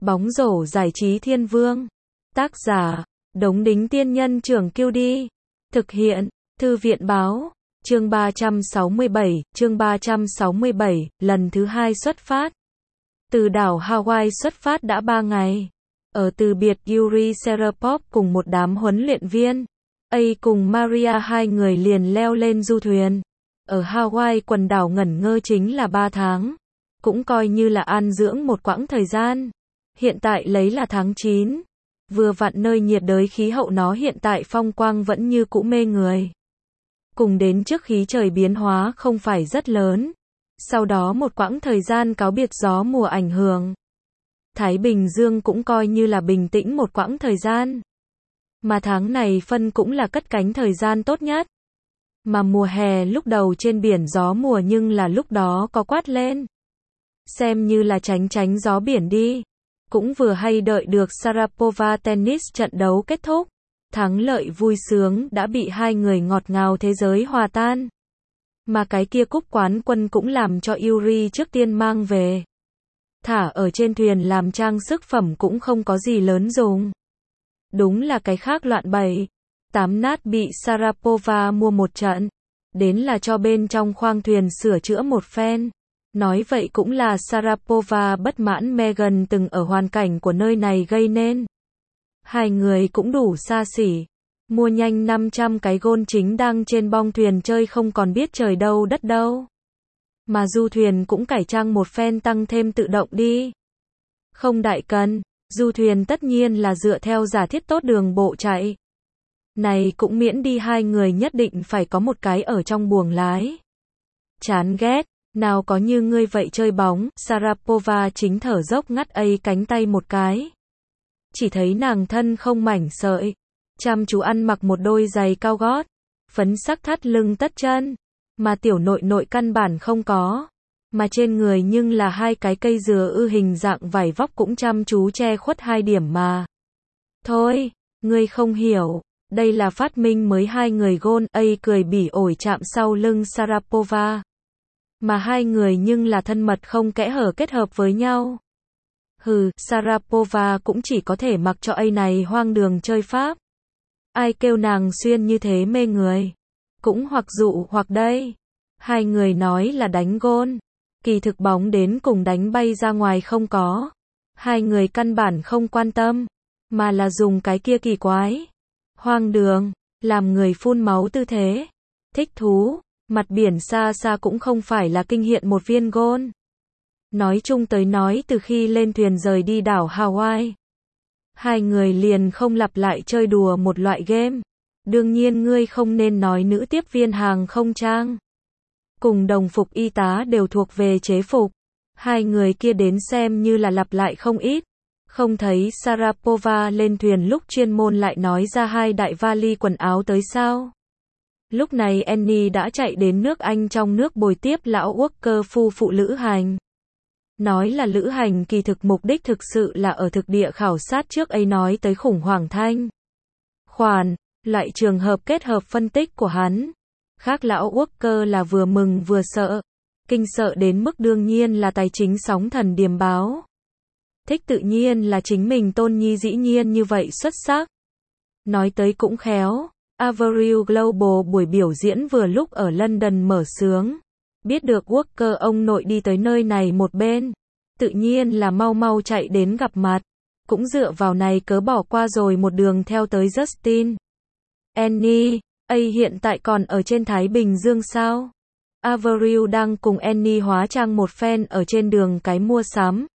Bóng rổ giải trí thiên vương. Tác giả, Đống Đính Tiên Nhân Trưởng Kiêu Đi. Thực hiện, Thư viện Báo. Chương 367, lần thứ 2 xuất phát. Từ đảo Hawaii xuất phát đã 3 ngày. Ở từ biệt Yuri Serapov cùng một đám huấn luyện viên. A cùng Maria hai người liền leo lên du thuyền. Ở Hawaii quần đảo ngẩn ngơ chính là 3 tháng. Cũng coi như là an dưỡng một quãng thời gian. Hiện tại lấy là tháng 9. Vừa vặn nơi nhiệt đới khí hậu nó hiện tại phong quang vẫn như cũ mê người. Cùng đến trước khí trời biến hóa không phải rất lớn. Sau đó một quãng thời gian cáo biệt gió mùa ảnh hưởng. Thái Bình Dương cũng coi như là bình tĩnh một quãng thời gian. Mà tháng này phân cũng là cất cánh thời gian tốt nhất. Mà mùa hè lúc đầu trên biển gió mùa nhưng là lúc đó có quát lên. Xem như là tránh gió biển đi. Cũng vừa hay đợi được Sharapova tennis trận đấu kết thúc. Thắng lợi vui sướng đã bị hai người ngọt ngào thế giới hòa tan. Mà cái kia cúp quán quân cũng làm cho Yuri trước tiên mang về. Thả ở trên thuyền làm trang sức phẩm cũng không có gì lớn dùng. Đúng là cái khác loạn bày. 8 nát bị Sharapova mua một trận. Đến là cho bên trong khoang thuyền sửa chữa một phen. Nói vậy cũng là Sharapova bất mãn Megan từng ở hoàn cảnh của nơi này gây nên. Hai người cũng đủ xa xỉ. Mua nhanh 500 cái gôn chính đang trên bong thuyền chơi không còn biết trời đâu đất đâu. Mà du thuyền cũng cải trang một phen tăng thêm tự động đi. Không đại cần, du thuyền tất nhiên là dựa theo giả thiết tốt đường bộ chạy. Này cũng miễn đi hai người nhất định phải có một cái ở trong buồng lái. Chán ghét. Nào có như ngươi vậy chơi bóng, Sharapova chính thở dốc ngắt cánh tay một cái. Chỉ thấy nàng thân không mảnh sợi. Chăm chú ăn mặc một đôi giày cao gót. Phấn sắc thắt lưng tất chân. Mà tiểu nội căn bản không có. Mà trên người nhưng là hai cái cây dừa hình dạng vải vóc cũng chăm chú che khuất hai điểm mà. Thôi, ngươi không hiểu. Đây là phát minh mới hai người gôn. A cười bỉ ổi chạm sau lưng Sharapova. Mà hai người nhưng là thân mật không kẽ hở kết hợp với nhau. Hừ, Sharapova cũng chỉ có thể mặc cho A này hoang đường chơi pháp. Ai kêu nàng xuyên như thế mê người. Cũng hoặc dụ hoặc đây. Hai người nói là đánh gôn. Kỳ thực bóng đến cùng đánh bay ra ngoài không có. Hai người căn bản không quan tâm. Mà là dùng cái kia kỳ quái. Hoang đường. Làm người phun máu tư thế. Thích thú. Mặt biển xa xa cũng không phải là kinh hiện một viên gôn. Nói chung tới nói từ khi lên thuyền rời đi đảo Hawaii. Hai người liền không lặp lại chơi đùa một loại game. Đương nhiên ngươi không nên nói nữ tiếp viên hàng không trang. Cùng đồng phục y tá đều thuộc về chế phục. Hai người kia đến xem như là lặp lại không ít. Không thấy Sharapova lên thuyền lúc chuyên môn lại nói ra hai đại vali quần áo tới sao. Lúc này Annie đã chạy đến nước Anh trong nước bồi tiếp lão Walker phu phụ lữ hành. Nói là lữ hành kỳ thực mục đích thực sự là ở thực địa khảo sát trước ấy nói tới khủng hoảng thanh khoản, loại trường hợp kết hợp phân tích của hắn. Khác lão Walker là vừa mừng vừa sợ. Kinh sợ đến mức đương nhiên là tài chính sóng thần điềm báo. Thích tự nhiên là chính mình tôn nhi dĩ nhiên như vậy xuất sắc. Nói tới cũng khéo. Avril Global buổi biểu diễn vừa lúc ở London mở xướng. Biết được Walker ông nội đi tới nơi này một bên. Tự nhiên là mau chạy đến gặp mặt. Cũng dựa vào này cớ bỏ qua rồi một đường theo tới Justin. Annie, hiện tại còn ở trên Thái Bình Dương sao? Avril đang cùng Annie hóa trang một phen ở trên đường cái mua sắm.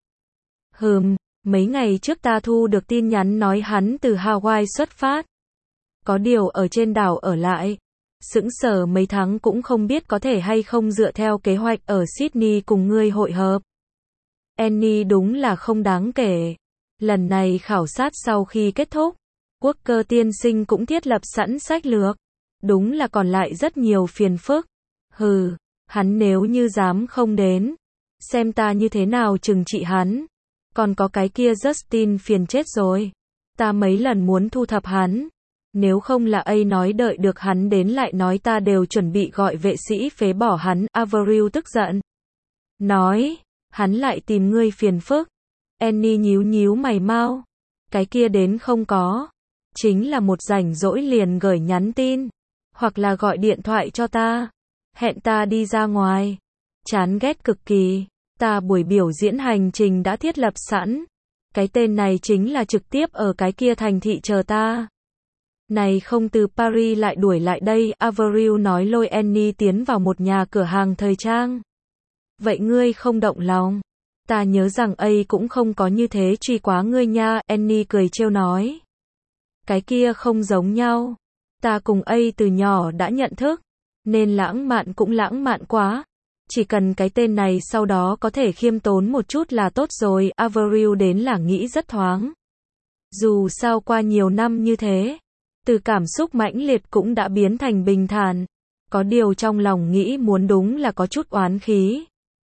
Mấy ngày trước ta thu được tin nhắn nói hắn từ Hawaii xuất phát. Có điều ở trên đảo ở lại. Sững sờ mấy tháng cũng không biết có thể hay không dựa theo kế hoạch ở Sydney cùng ngươi hội hợp. Annie đúng là không đáng kể. Lần này khảo sát sau khi kết thúc, Walker tiên sinh cũng thiết lập sẵn sách lược. Đúng là còn lại rất nhiều phiền phức. Hắn nếu như dám không đến. Xem ta như thế nào trừng trị hắn. Còn có cái kia Justin phiền chết rồi. Ta mấy lần muốn thu thập hắn. Nếu không là A nói đợi được hắn đến lại nói ta đều chuẩn bị gọi vệ sĩ phế bỏ hắn. Avril tức giận. Nói, hắn lại tìm ngươi phiền phức. Annie nhíu nhíu mày mau. Cái kia đến không có. Chính là một rảnh rỗi liền gửi nhắn tin. Hoặc là gọi điện thoại cho ta. Hẹn ta đi ra ngoài. Chán ghét cực kỳ. Ta buổi biểu diễn hành trình đã thiết lập sẵn. Cái tên này chính là trực tiếp ở cái kia thành thị chờ ta. Này không từ Paris lại đuổi lại đây, Avril nói lôi Annie tiến vào một nhà cửa hàng thời trang. Vậy ngươi không động lòng? Ta nhớ rằng ấy cũng không có như thế truy quá ngươi nha, Annie cười trêu nói. Cái kia không giống nhau. Ta cùng ấy từ nhỏ đã nhận thức, nên lãng mạn cũng lãng mạn quá. Chỉ cần cái tên này sau đó có thể khiêm tốn một chút là tốt rồi, Avril đến là nghĩ rất thoáng. Dù sao qua nhiều năm như thế, từ cảm xúc mãnh liệt cũng đã biến thành bình thản. Có điều trong lòng nghĩ muốn đúng là có chút oán khí.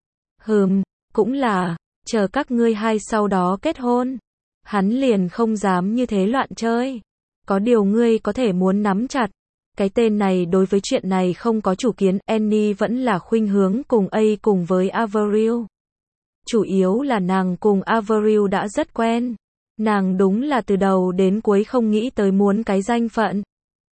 Cũng là, chờ các ngươi hai sau đó kết hôn. Hắn liền không dám như thế loạn chơi. Có điều ngươi có thể muốn nắm chặt. Cái tên này đối với chuyện này không có chủ kiến, Annie vẫn là khuynh hướng cùng cùng với Avril. Chủ yếu là nàng cùng Avril đã rất quen. Nàng đúng là từ đầu đến cuối không nghĩ tới muốn cái danh phận.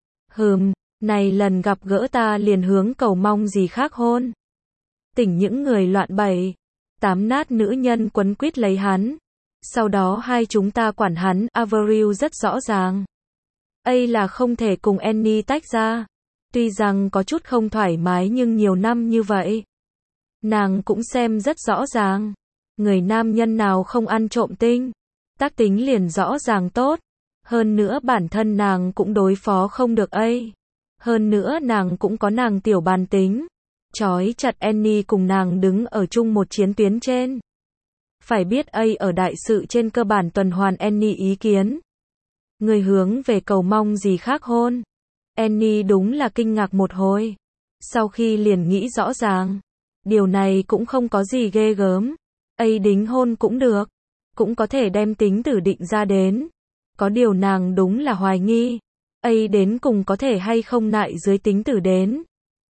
Này lần gặp gỡ ta liền hướng cầu mong gì khác hôn. Tỉnh những người loạn bày. 8 nát nữ nhân quấn quýt lấy hắn. Sau đó hai chúng ta quản hắn, Avril rất rõ ràng. Là không thể cùng Annie tách ra. Tuy rằng có chút không thoải mái nhưng nhiều năm như vậy. Nàng cũng xem rất rõ ràng. Người nam nhân nào không ăn trộm tinh. Tác tính liền rõ ràng tốt. Hơn nữa bản thân nàng cũng đối phó không được Hơn nữa nàng cũng có nàng tiểu bàn tính. Chói chặt Annie cùng nàng đứng ở chung một chiến tuyến trên. Phải biết ở đại sự trên cơ bản tuần hoàn Annie ý kiến. Người hướng về cầu mong gì khác hôn. Annie đúng là kinh ngạc một hồi. Sau khi liền nghĩ rõ ràng. Điều này cũng không có gì ghê gớm. Đính hôn cũng được. Cũng có thể đem tính tử định ra đến. Có điều nàng đúng là hoài nghi. Đến cùng có thể hay không nại dưới tính tử đến.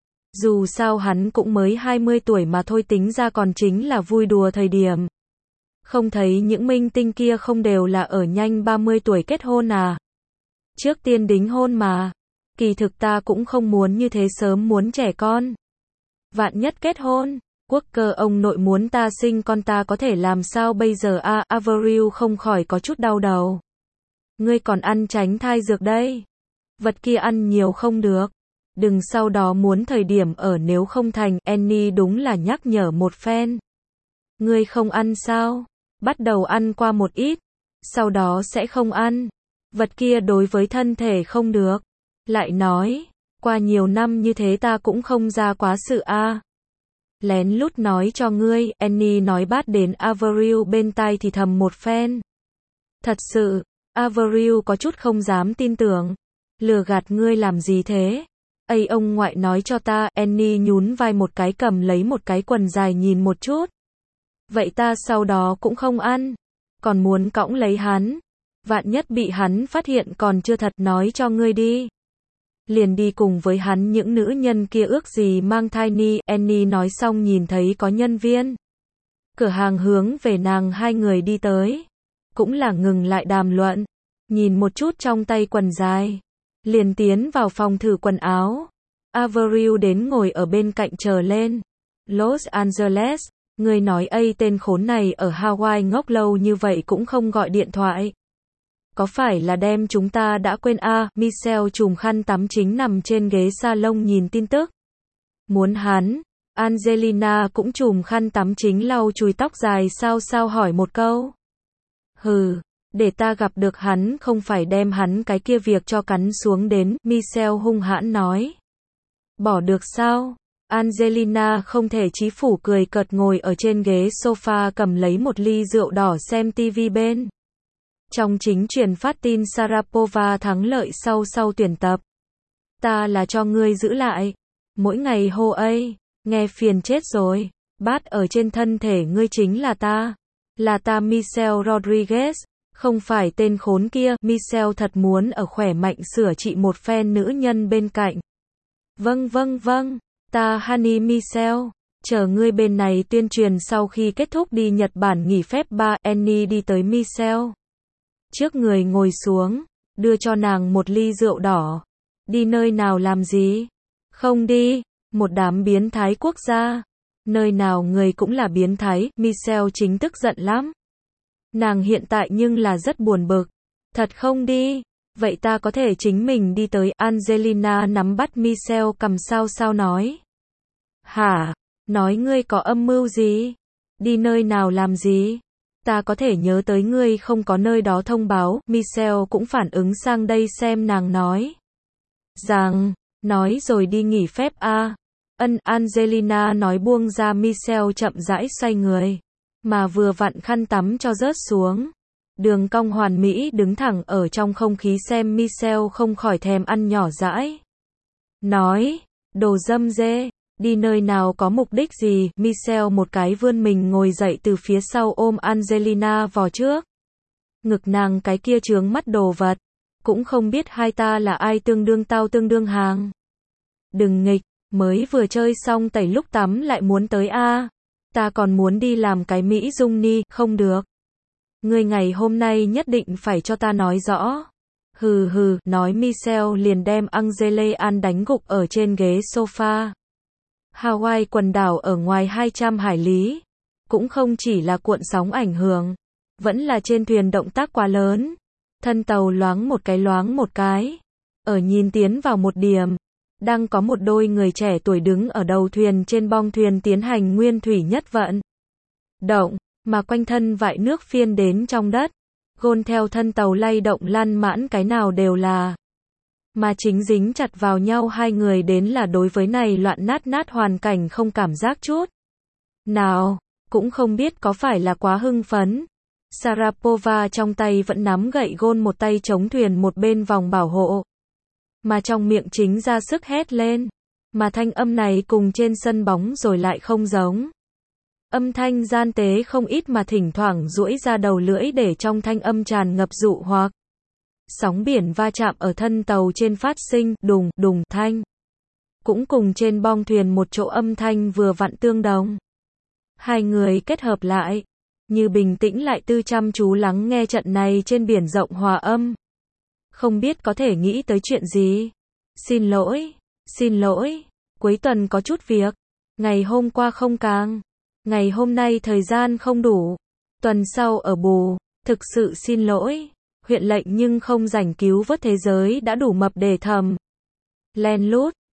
Dù sao hắn cũng mới 20 tuổi mà thôi, tính ra còn chính là vui đùa thời điểm. Không thấy những minh tinh kia không đều là ở nhanh 30 tuổi kết hôn à. Trước tiên đính hôn mà. Kỳ thực ta cũng không muốn như thế sớm, muốn trẻ con. Vạn nhất kết hôn, quốc cơ ông nội muốn ta sinh con ta có thể làm sao bây giờ à, Avril không khỏi có chút đau đầu. Ngươi còn ăn tránh thai dược đây. Vật kia ăn nhiều không được. Đừng sau đó muốn thời điểm ở nếu không thành, Annie đúng là nhắc nhở một phen. Ngươi không ăn sao? Bắt đầu ăn qua một ít, sau đó sẽ không ăn. Vật kia đối với thân thể không được. Lại nói, qua nhiều năm như thế ta cũng không ra quá sự a. Lén lút nói cho ngươi, Annie nói bát đến Avril bên tai thì thầm một phen. Thật sự, Avril có chút không dám tin tưởng. Lừa gạt ngươi làm gì thế? Ông ngoại nói cho ta, Annie nhún vai một cái cầm lấy một cái quần dài nhìn một chút. Vậy ta sau đó cũng không ăn. Còn muốn cõng lấy hắn. Vạn nhất bị hắn phát hiện còn chưa thật, nói cho ngươi đi. Liền đi cùng với hắn, những nữ nhân kia ước gì mang thai ni. Annie nói xong nhìn thấy có nhân viên cửa hàng hướng về nàng hai người đi tới. Cũng là ngừng lại đàm luận. Nhìn một chút trong tay quần dài. Liền tiến vào phòng thử quần áo. Avril đến ngồi ở bên cạnh chờ lên. Los Angeles, người nói tên khốn này ở Hawaii ngốc lâu như vậy cũng không gọi điện thoại. Có phải là đem chúng ta đã quên à? Michelle chùm khăn tắm chính nằm trên ghế salon nhìn tin tức. Muốn hắn. Angelina cũng chùm khăn tắm chính lau chùi tóc dài sao hỏi một câu. Để ta gặp được hắn không phải đem hắn cái kia việc cho cắn xuống đến, Michelle hung hãn nói. Bỏ được sao? Angelina không thể chí phủ cười cợt ngồi ở trên ghế sofa cầm lấy một ly rượu đỏ xem TV bên. Trong chính truyền phát tin Sharapova thắng lợi sau tuyển tập. Ta là cho ngươi giữ lại. Mỗi ngày hô nghe phiền chết rồi. Bát ở trên thân thể ngươi chính là ta. Là ta Michelle Rodriguez. Không phải tên khốn kia. Michelle thật muốn ở khỏe mạnh sửa trị một phen nữ nhân bên cạnh. Vâng. Ta Honey Michelle. Chờ ngươi bên này tuyên truyền sau khi kết thúc đi Nhật Bản nghỉ phép 3, Annie đi tới Michelle. Trước người ngồi xuống, đưa cho nàng một ly rượu đỏ. Đi nơi nào làm gì? Không đi, một đám biến thái quốc gia. Nơi nào người cũng là biến thái, Michelle chính tức giận lắm. Nàng hiện tại nhưng là rất buồn bực. Thật không đi, vậy ta có thể chính mình đi tới. Angelina nắm bắt Michelle cầm sao nói. Hả? Nói ngươi có âm mưu gì? Đi nơi nào làm gì? Ta có thể nhớ tới ngươi không có nơi đó thông báo. Michelle cũng phản ứng sang đây xem nàng nói. Rằng, nói rồi đi nghỉ phép a. Angelina nói buông ra Michelle chậm rãi xoay người. Mà vừa vặn khăn tắm cho rớt xuống. Đường cong hoàn mỹ đứng thẳng ở trong không khí xem Michelle không khỏi thèm ăn nhỏ dãi. Nói, đồ dâm dê, đi nơi nào có mục đích gì? Michelle một cái vươn mình ngồi dậy từ phía sau ôm Angelina vào trước. Ngực nàng cái kia chướng mắt đồ vật. Cũng không biết hai ta là ai tương đương tao tương đương hàng. Đừng nghịch, mới vừa chơi xong tẩy lúc tắm lại muốn tới a. Ta còn muốn đi làm cái Mỹ Dung ni, không được. Ngươi ngày hôm nay nhất định phải cho ta nói rõ. Hừ hừ, nói Michelle liền đem Angela đánh gục ở trên ghế sofa. Hawaii quần đảo ở ngoài 200 hải lý. Cũng không chỉ là cuộn sóng ảnh hưởng. Vẫn là trên thuyền động tác quá lớn. Thân tàu loáng một cái. Ở nhìn tiến vào một điểm. Đang có một đôi người trẻ tuổi đứng ở đầu thuyền trên bong thuyền tiến hành nguyên thủy nhất vận động, mà quanh thân vại nước phiên đến trong đất. Gôn theo thân tàu lay động lăn mãn cái nào đều là. Mà chính dính chặt vào nhau hai người đến là đối với này loạn nát hoàn cảnh không cảm giác chút nào, cũng không biết có phải là quá hưng phấn. Sharapova trong tay vẫn nắm gậy gôn một tay chống thuyền một bên vòng bảo hộ. Mà trong miệng chính ra sức hét lên. Mà thanh âm này cùng trên sân bóng rồi lại không giống. Âm thanh gian tế không ít mà thỉnh thoảng duỗi ra đầu lưỡi để trong thanh âm tràn ngập dụ hoặc. Sóng biển va chạm ở thân tàu trên phát sinh đùng đùng thanh. Cũng cùng trên bong thuyền một chỗ âm thanh vừa vặn tương đồng. Hai người kết hợp lại. Như bình tĩnh lại tư chăm chú lắng nghe trận này trên biển rộng hòa âm. Không biết có thể nghĩ tới chuyện gì. Xin lỗi, cuối tuần có chút việc. Ngày hôm qua không càng. Ngày hôm nay thời gian không đủ. Tuần sau ở bù. Thực sự xin lỗi. Huyện lệnh nhưng không rảnh cứu vớt thế giới đã đủ mập để thầm. Len lút.